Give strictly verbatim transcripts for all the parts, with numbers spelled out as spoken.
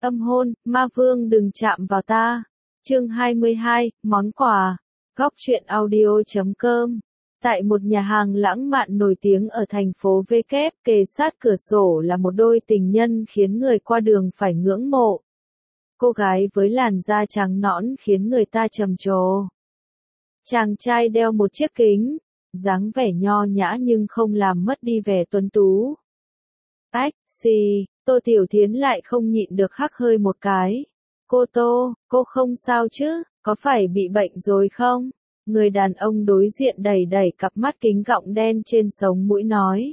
Âm hôn, ma vương đừng chạm vào ta. Chương hai mươi hai, món quà. Góc truyện audio chấm com. Tại một nhà hàng lãng mạn nổi tiếng ở thành phố V kép, kề sát cửa sổ là một đôi tình nhân khiến người qua đường phải ngưỡng mộ. Cô gái với làn da trắng nõn khiến người ta trầm trồ. Chàng trai đeo một chiếc kính, dáng vẻ nho nhã nhưng không làm mất đi vẻ tuấn tú. Ách, xì, Tô Tiểu Thiến lại không nhịn được hắc hơi một cái. Cô Tô, cô không sao chứ, có phải bị bệnh rồi không? Người đàn ông đối diện đẩy đẩy cặp mắt kính gọng đen trên sống mũi nói.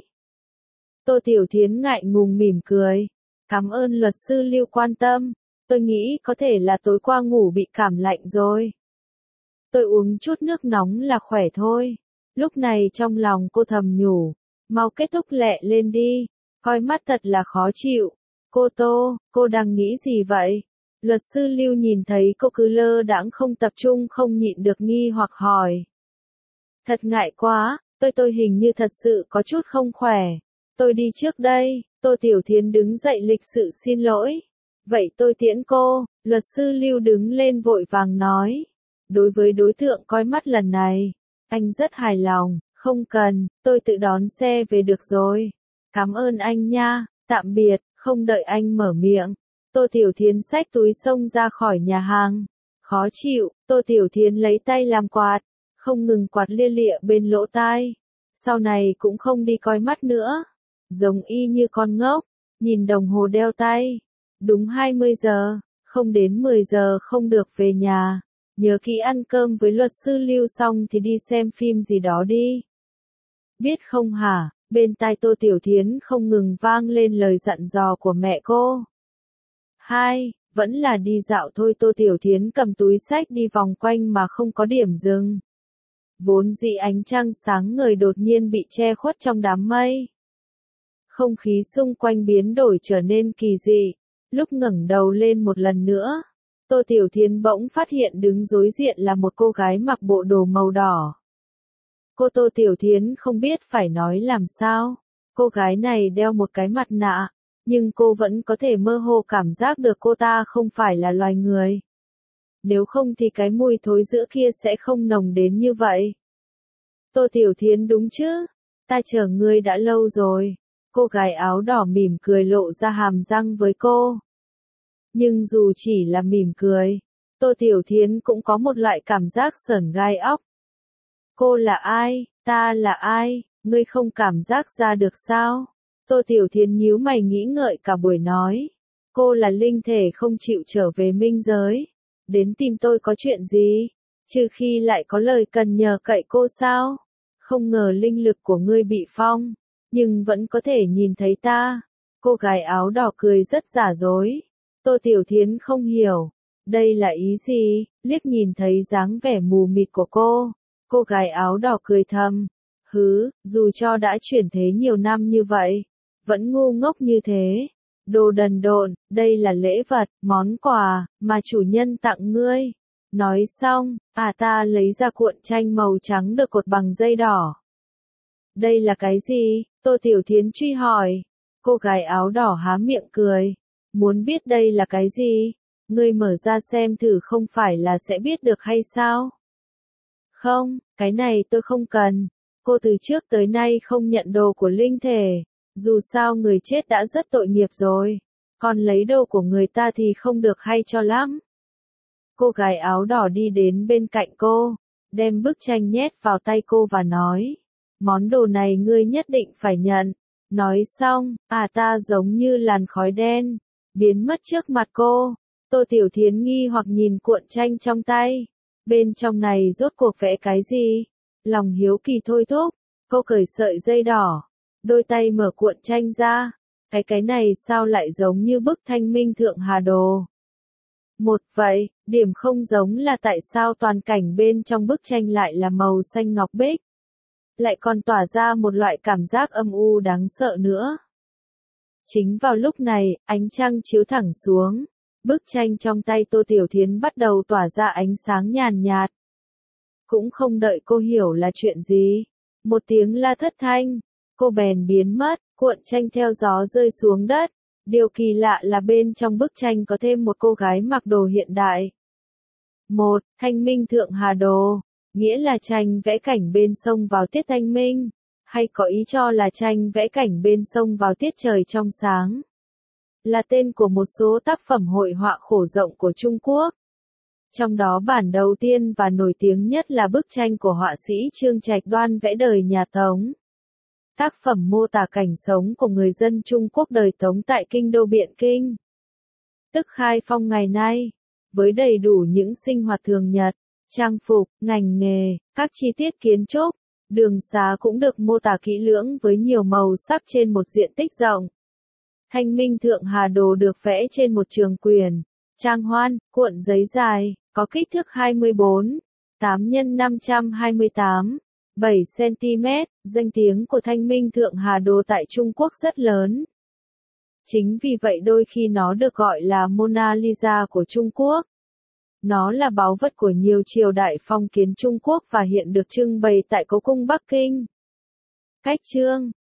Tô Tiểu Thiến ngại ngùng mỉm cười. Cảm ơn luật sư Lưu quan tâm, tôi nghĩ có thể là tối qua ngủ bị cảm lạnh rồi. Tôi uống chút nước nóng là khỏe thôi. Lúc này trong lòng cô thầm nhủ, mau kết thúc lẹ lên đi, coi mắt thật là khó chịu. Cô Tô, cô đang nghĩ gì vậy? Luật sư Lưu nhìn thấy cô cứ lơ đãng không tập trung không nhịn được nghi hoặc hỏi. Thật ngại quá, tôi tôi hình như thật sự có chút không khỏe. Tôi đi trước đây. Tô Tiểu Thiến đứng dậy lịch sự xin lỗi. Vậy tôi tiễn cô. Luật sư Lưu đứng lên vội vàng nói. Đối với đối tượng coi mắt lần này, anh rất hài lòng. Không cần, tôi tự đón xe về được rồi. Cảm ơn anh nha, tạm biệt. Không đợi anh mở miệng, Tô Tiểu Thiến xách túi xông ra khỏi nhà hàng. Khó chịu, Tô Tiểu Thiến lấy tay làm quạt, không ngừng quạt lia lịa bên lỗ tai. Sau này cũng không đi coi mắt nữa. Giống y như con ngốc, nhìn đồng hồ đeo tay. Đúng hai mươi giờ, không đến mười giờ không được về nhà. Nhớ kỹ ăn cơm với luật sư Lưu xong thì đi xem phim gì đó đi. Biết không hả? Bên tai Tô Tiểu Thiến không ngừng vang lên lời dặn dò của mẹ cô. Hai, vẫn là đi dạo thôi. Tô Tiểu Thiến cầm túi xách đi vòng quanh mà không có điểm dừng. Vốn dĩ ánh trăng sáng ngời đột nhiên bị che khuất trong đám mây. Không khí xung quanh biến đổi trở nên kỳ dị. Lúc ngẩng đầu lên một lần nữa, Tô Tiểu Thiến bỗng phát hiện đứng đối diện là một cô gái mặc bộ đồ màu đỏ. Cô Tô Tiểu Thiến không biết phải nói làm sao. Cô gái này đeo một cái mặt nạ, nhưng cô vẫn có thể mơ hồ cảm giác được cô ta không phải là loài người. Nếu không thì cái mùi thối giữa kia sẽ không nồng đến như vậy. Tô Tiểu Thiến đúng chứ? Ta chờ ngươi đã lâu rồi. Cô gái áo đỏ mỉm cười lộ ra hàm răng với cô. Nhưng dù chỉ là mỉm cười, Tô Tiểu Thiến cũng có một loại cảm giác sởn gai óc. Cô là ai? Ta là ai? Ngươi không cảm giác ra được sao? Tô Tiểu Thiến nhíu mày nghĩ ngợi cả buổi nói. Cô là linh thể không chịu trở về minh giới. Đến tìm tôi có chuyện gì? Trừ khi lại có lời cần nhờ cậy cô sao? Không ngờ linh lực của ngươi bị phong, nhưng vẫn có thể nhìn thấy ta. Cô gái áo đỏ cười rất giả dối. Tô Tiểu Thiến không hiểu. Đây là ý gì? Liếc nhìn thấy dáng vẻ mù mịt của cô. Cô gái áo đỏ cười thầm. Hứ, dù cho đã chuyển thế nhiều năm như vậy, vẫn ngu ngốc như thế. Đồ đần độn, đây là lễ vật, món quà, mà chủ nhân tặng ngươi. Nói xong, à ta lấy ra cuộn tranh màu trắng được cột bằng dây đỏ. Đây là cái gì? Tô Tiểu Thiến truy hỏi. Cô gái áo đỏ há miệng cười. Muốn biết đây là cái gì? Ngươi mở ra xem thử không phải là sẽ biết được hay sao? Không, cái này tôi không cần. Cô từ trước tới nay không nhận đồ của linh thể. Dù sao người chết đã rất tội nghiệp rồi. Còn lấy đồ của người ta thì không được hay cho lắm. Cô gái áo đỏ đi đến bên cạnh cô, đem bức tranh nhét vào tay cô và nói. Món đồ này ngươi nhất định phải nhận. Nói xong, à ta giống như làn khói đen, biến mất trước mặt cô. Tô Tiểu Thiến nghi hoặc nhìn cuộn tranh trong tay. Bên trong này rốt cuộc vẽ cái gì? Lòng hiếu kỳ thôi thúc. Cô cởi sợi dây đỏ. Đôi tay mở cuộn tranh ra. Cái cái này sao lại giống như bức Thanh Minh Thượng Hà Đồ? Một vậy, điểm không giống là tại sao toàn cảnh bên trong bức tranh lại là màu xanh ngọc bích. Lại còn tỏa ra một loại cảm giác âm u đáng sợ nữa. Chính vào lúc này, ánh trăng chiếu thẳng xuống. Bức tranh trong tay Tô Tiểu Thiến bắt đầu tỏa ra ánh sáng nhàn nhạt. Cũng không đợi cô hiểu là chuyện gì. Một tiếng la thất thanh. Cô bèn biến mất, cuộn tranh theo gió rơi xuống đất. Điều kỳ lạ là bên trong bức tranh có thêm một cô gái mặc đồ hiện đại. một. Thanh minh thượng hà đồ, nghĩa là tranh vẽ cảnh bên sông vào tiết thanh minh, hay có ý cho là tranh vẽ cảnh bên sông vào tiết trời trong sáng. Là tên của một số tác phẩm hội họa khổ rộng của Trung Quốc. Trong đó bản đầu tiên và nổi tiếng nhất là bức tranh của họa sĩ Trương Trạch Đoan vẽ đời nhà Tống. Tác phẩm mô tả cảnh sống của người dân Trung Quốc đời Tống tại kinh đô Biện Kinh, tức Khai Phong ngày nay, với đầy đủ những sinh hoạt thường nhật, trang phục, ngành nghề, các chi tiết kiến trúc, đường xá cũng được mô tả kỹ lưỡng với nhiều màu sắc trên một diện tích rộng. Thanh minh thượng hà đồ được vẽ trên một trường quyển, trang hoan, cuộn giấy dài, có kích thước hai mươi bốn phẩy tám nhân năm trăm hai mươi tám phẩy bảy xăng-ti-mét, danh tiếng của Thanh minh thượng hà đồ tại Trung Quốc rất lớn. Chính vì vậy đôi khi nó được gọi là Mona Lisa của Trung Quốc. Nó là báu vật của nhiều triều đại phong kiến Trung Quốc và hiện được trưng bày tại Cố cung Bắc Kinh. Cách trương